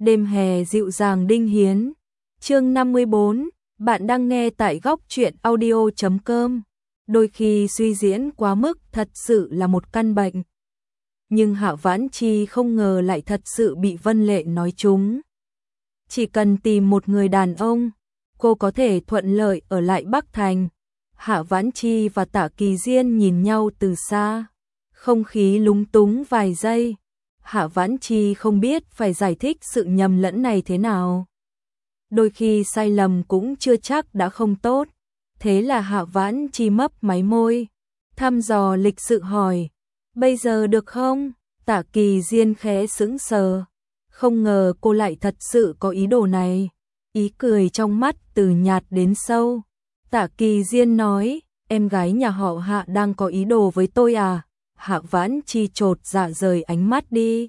Đêm hè dịu dàng Đinh Hiến. Chương 54, bạn đang nghe tại góc truyện audio.com. Đôi khi suy diễn quá mức thật sự là một căn bệnh. Nhưng Hạ Vãn Chi không ngờ lại thật sự bị Vân Lệ nói trúng. Chỉ cần tìm một người đàn ông, cô có thể thuận lợi ở lại Bắc Thành. Hạ Vãn Chi và Tạ Kỳ Diên nhìn nhau từ xa. Không khí lúng túng vài giây. Hạ Vãn Chi không biết phải giải thích sự nhầm lẫn này thế nào. Đôi khi sai lầm cũng chưa chắc đã không tốt. Thế là Hạ Vãn Chi mấp máy môi, thăm dò lịch sự hỏi, bây giờ được không? Tạ Kỳ Diên khẽ sững sờ, không ngờ cô lại thật sự có ý đồ này. Ý cười trong mắt từ nhạt đến sâu. Tạ Kỳ Diên nói, em gái nhà họ Hạ đang có ý đồ với tôi à? Hạ Vãn Chi chột dạ rời ánh mắt đi.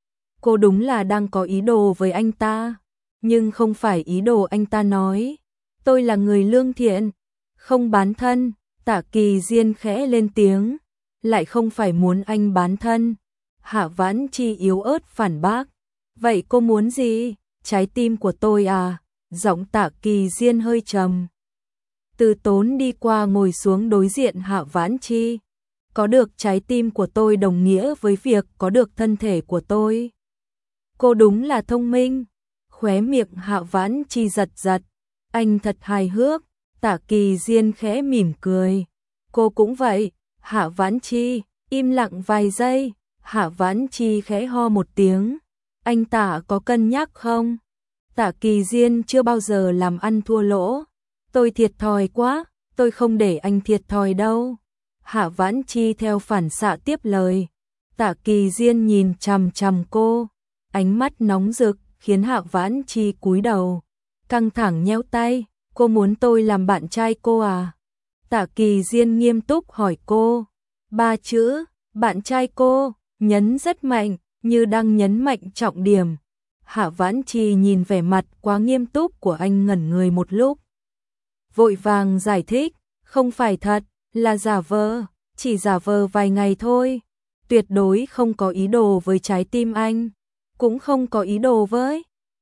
Cô đúng là đang có ý đồ với anh ta, nhưng không phải ý đồ anh ta nói. Tôi là người lương thiện, không bán thân. Tạ Kỳ Diên khẽ lên tiếng, lại không phải muốn anh bán thân. Hạ Vãn Chi yếu ớt phản bác, vậy cô muốn gì? Trái tim của tôi à? Giọng Tạ Kỳ Diên hơi trầm. Từ Tốn đi qua ngồi xuống đối diện Hạ Vãn Chi. Có được trái tim của tôi đồng nghĩa với việc có được thân thể của tôi. Cô đúng là thông minh. Khóe miệng Hạ Vãn Chi giật giật. Anh thật hài hước. Tạ Kỳ Diên khẽ mỉm cười. Cô cũng vậy. Hạ Vãn Chi im lặng vài giây. Hạ Vãn Chi khẽ ho một tiếng. Anh Tạ có cân nhắc không? Tạ Kỳ Diên chưa bao giờ làm ăn thua lỗ. Tôi thiệt thòi quá. Tôi không để anh thiệt thòi đâu. Hạ Vãn Chi theo phản xạ tiếp lời. Tạ Kỳ Diên nhìn chằm chằm cô, ánh mắt nóng rực khiến Hạ Vãn Chi cúi đầu, căng thẳng nhéo tay. Cô muốn tôi làm bạn trai cô à? Tạ Kỳ Diên nghiêm túc hỏi cô. 3 chữ, bạn trai cô, nhấn rất mạnh, như đang nhấn mạnh trọng điểm. Hạ Vãn Chi nhìn vẻ mặt quá nghiêm túc của anh ngẩn người một lúc. Vội vàng giải thích, không phải thật. Là giả vờ, chỉ giả vờ vài ngày thôi. Tuyệt đối không có ý đồ với trái tim anh, cũng không có ý đồ với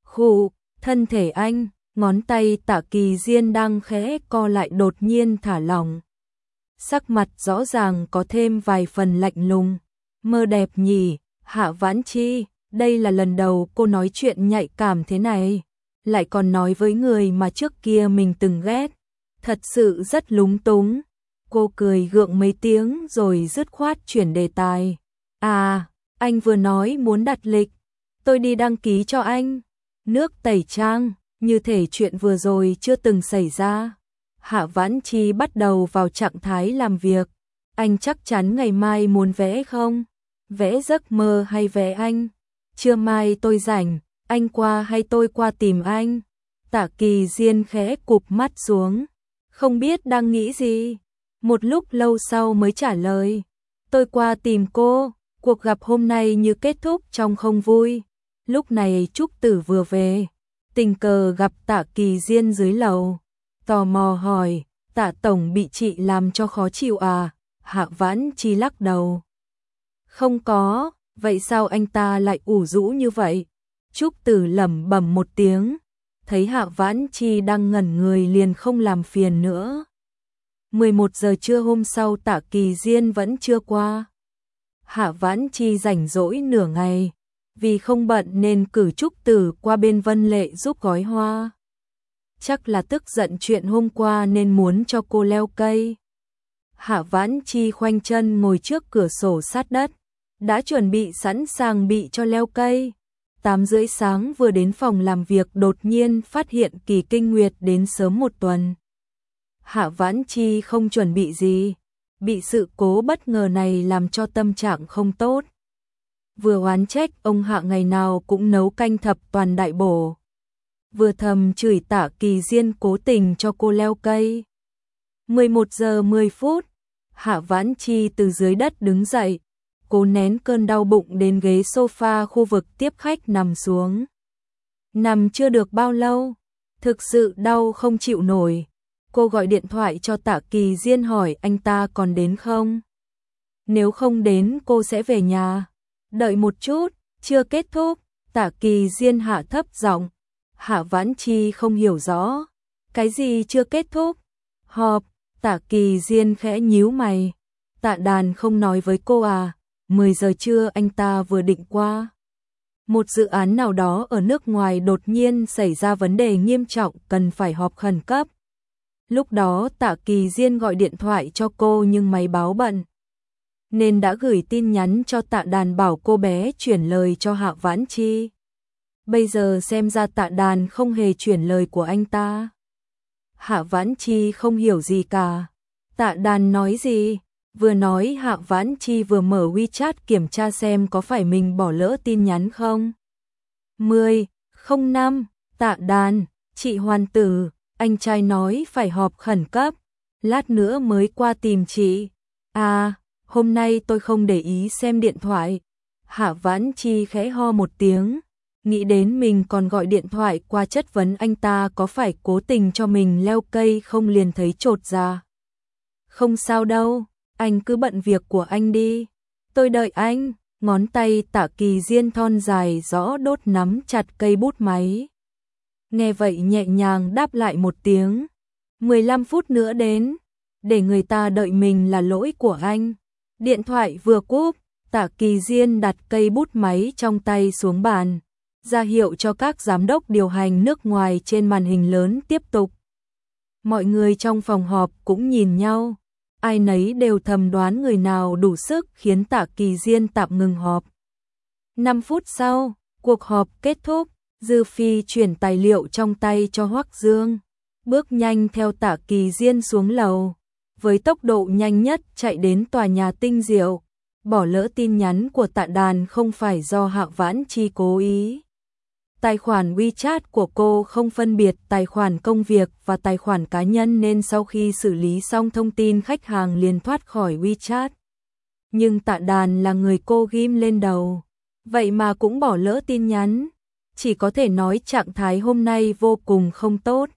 thân thể anh. Ngón tay Tạ Kỳ Diên đang khẽ co lại đột nhiên thả lỏng. Sắc mặt rõ ràng có thêm vài phần lạnh lùng. Mơ đẹp nhỉ, Hạ Vãn Chi, đây là lần đầu cô nói chuyện nhạy cảm thế này, lại còn nói với người mà trước kia mình từng ghét. Thật sự rất lúng túng. Cô cười gượng mấy tiếng rồi dứt khoát chuyển đề tài. À, anh vừa nói muốn đặt lịch. Tôi đi đăng ký cho anh. Nước tẩy trang, như thể chuyện vừa rồi chưa từng xảy ra. Hạ Vãn Chi bắt đầu vào trạng thái làm việc. Anh chắc chắn ngày mai muốn vẽ không? Vẽ giấc mơ hay vẽ anh? Trưa mai tôi rảnh, anh qua hay tôi qua tìm anh? Tạ Kỳ Diên khẽ cụp mắt xuống, không biết đang nghĩ gì. Một lúc lâu sau mới trả lời. Tôi qua tìm cô. Cuộc gặp hôm nay như kết thúc trong không vui. Lúc này Trúc Tử vừa về, tình cờ gặp Tạ Kỳ Diên dưới lầu. Tò mò hỏi, Tạ tổng bị chị làm cho khó chịu à? Hạ Vãn Chi lắc đầu. Không có, vậy sao anh ta lại ủ rũ như vậy? Trúc Tử lẩm bẩm một tiếng, thấy Hạ Vãn Chi đang ngẩn người liền không làm phiền nữa. 11 giờ trưa hôm sau Tạ Kỳ Diên vẫn chưa qua. Hạ Vãn Chi rảnh rỗi nửa ngày, vì không bận nên cử Trúc Tử qua bên Vân Lệ giúp gói hoa. Chắc là tức giận chuyện hôm qua nên muốn cho cô leo cây. Hạ Vãn Chi khoanh chân ngồi trước cửa sổ sát đất, đã chuẩn bị sẵn sàng bị cho leo cây. 8:30 sáng vừa đến phòng làm việc đột nhiên phát hiện Kỳ Kinh Nguyệt đến sớm một tuần. Hạ Vãn Chi không chuẩn bị gì, bị sự cố bất ngờ này làm cho tâm trạng không tốt. Vừa oán trách ông Hạ ngày nào cũng nấu canh thập toàn đại bổ, vừa thầm chửi Tạ Kỳ Diên cố tình cho cô leo cây. 11 giờ 10 phút, Hạ Vãn Chi từ dưới đất đứng dậy, cố nén cơn đau bụng đến ghế sofa khu vực tiếp khách nằm xuống. Nằm chưa được bao lâu, thực sự đau không chịu nổi. Cô gọi điện thoại cho Tạ Kỳ Diên hỏi anh ta còn đến không? Nếu không đến cô sẽ về nhà. Đợi một chút, chưa kết thúc. Tạ Kỳ Diên hạ thấp giọng. Hạ Vãn Chi không hiểu rõ. Cái gì chưa kết thúc? Họp. Tạ Kỳ Diên khẽ nhíu mày. Tạ Đàn không nói với cô à? 10 giờ trưa anh ta vừa định qua. Một dự án nào đó ở nước ngoài đột nhiên xảy ra vấn đề nghiêm trọng cần phải họp khẩn cấp. Lúc đó Tạ Kỳ Diên gọi điện thoại cho cô nhưng máy báo bận, nên đã gửi tin nhắn cho Tạ Đàn bảo cô bé chuyển lời cho Hạ Vãn Chi. Bây giờ xem ra Tạ Đàn không hề chuyển lời của anh ta. Hạ Vãn Chi không hiểu gì cả. Tạ Đàn nói gì? Vừa nói Hạ Vãn Chi vừa mở WeChat kiểm tra xem có phải mình bỏ lỡ tin nhắn không. 10:05 Tạ Đàn, chị Hoàn Tử, anh trai nói phải họp khẩn cấp, lát nữa mới qua tìm chị. À, hôm nay tôi không để ý xem điện thoại. Hạ Vãn Chi khẽ ho một tiếng, nghĩ đến mình còn gọi điện thoại qua chất vấn anh ta có phải cố tình cho mình leo cây không liền thấy chột dạ. Không sao đâu, anh cứ bận việc của anh đi. Tôi đợi anh. Ngón tay Tạ Kỳ Diên thon dài rõ đốt nắm chặt cây bút máy. Nghe vậy nhẹ nhàng đáp lại một tiếng. 15 phút nữa đến. Để người ta đợi mình là lỗi của anh. Điện thoại vừa cúp, Tạ Kỳ Diên đặt cây bút máy trong tay xuống bàn, ra hiệu cho các giám đốc điều hành nước ngoài trên màn hình lớn tiếp tục. Mọi người trong phòng họp cũng nhìn nhau. Ai nấy đều thầm đoán người nào đủ sức khiến Tạ Kỳ Diên tạm ngừng họp. 5 phút sau, cuộc họp kết thúc, Dư Phi chuyển tài liệu trong tay cho Hoắc Dương, bước nhanh theo Tạ Kỳ Diên xuống lầu, với tốc độ nhanh nhất chạy đến tòa nhà Tinh Diệu, bỏ lỡ tin nhắn của Tạ Đàn không phải do Hạ Vãn Chi cố ý. Tài khoản WeChat của cô không phân biệt tài khoản công việc và tài khoản cá nhân nên sau khi xử lý xong thông tin khách hàng liền thoát khỏi WeChat. Nhưng Tạ Đàn là người cô ghim lên đầu, vậy mà cũng bỏ lỡ tin nhắn, chỉ có thể nói trạng thái hôm nay vô cùng không tốt.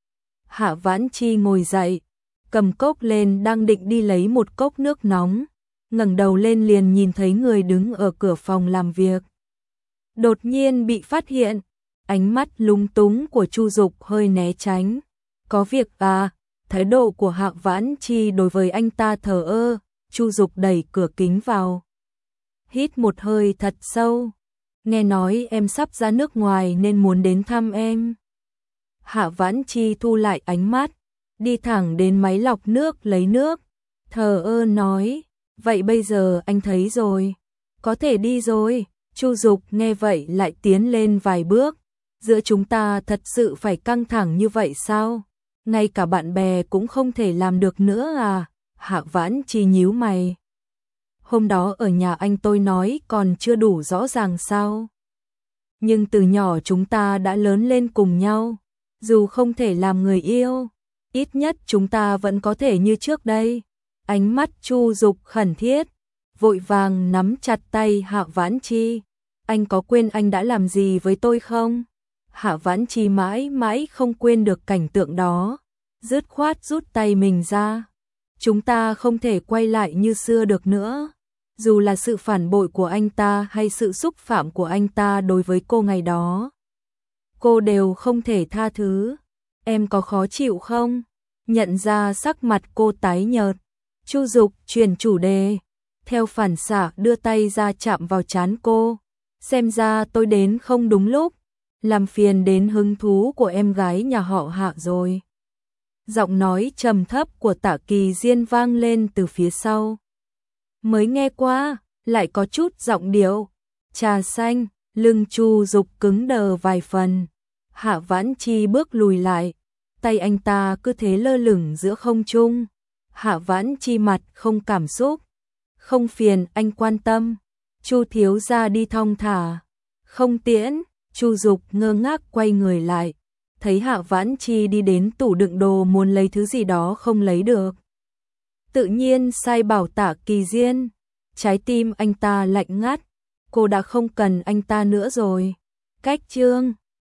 Hạ Vãn Chi ngồi dậy, cầm cốc lên đang định đi lấy một cốc nước nóng, ngẩng đầu lên liền nhìn thấy người đứng ở cửa phòng làm việc. Đột nhiên bị phát hiện, ánh mắt lúng túng của Chu Dục hơi né tránh. Có việc à? Thái độ của Hạ Vãn Chi đối với anh ta thờ ơ. Chu Dục đẩy cửa kính vào, hít một hơi thật sâu. Nghe nói em sắp ra nước ngoài nên muốn đến thăm em. Hạ Vãn Chi thu lại ánh mắt, đi thẳng đến máy lọc nước lấy nước, thờ ơ nói, vậy bây giờ anh thấy rồi, có thể đi rồi. Chu Dục nghe vậy lại tiến lên vài bước, giữa chúng ta thật sự phải căng thẳng như vậy sao? Ngay cả bạn bè cũng không thể làm được nữa à? Hạ Vãn Chi nhíu mày. Hôm đó ở nhà anh tôi nói còn chưa đủ rõ ràng sao? Nhưng từ nhỏ chúng ta đã lớn lên cùng nhau, dù không thể làm người yêu, ít nhất chúng ta vẫn có thể như trước đây. Ánh mắt Chu Dục khẩn thiết, vội vàng nắm chặt tay Hạ Vãn Chi. Anh có quên anh đã làm gì với tôi không? Hạ Vãn Chi mãi mãi không quên được cảnh tượng đó, dứt khoát rút tay mình ra. Chúng ta không thể quay lại như xưa được nữa. Dù là sự phản bội của anh ta hay sự xúc phạm của anh ta đối với cô ngày đó, cô đều không thể tha thứ. Em có khó chịu không? Nhận ra sắc mặt cô tái nhợt, Chu Dục chuyển chủ đề, theo phản xạ đưa tay ra chạm vào trán cô. Xem ra tôi đến không đúng lúc, làm phiền đến hứng thú của em gái nhà họ Hạ rồi. Giọng nói trầm thấp của Tạ Kỳ Diên vang lên từ phía sau. Mới nghe qua, lại có chút giọng điệu trà xanh, lưng Chu Dục cứng đờ vài phần. Hạ Vãn Chi bước lùi lại, tay anh ta cứ thế lơ lửng giữa không trung. Hạ Vãn Chi mặt không cảm xúc. Không phiền anh quan tâm. Chu thiếu gia đi thong thả. Không tiễn. Chu Dục ngơ ngác quay người lại, thấy Hạ Vãn Chi đi đến tủ đựng đồ muốn lấy thứ gì đó không lấy được. Tự nhiên sai bảo Tạ Kỳ Diên. Trái tim anh ta lạnh ngắt. Cô đã không cần anh ta nữa rồi. Cách chương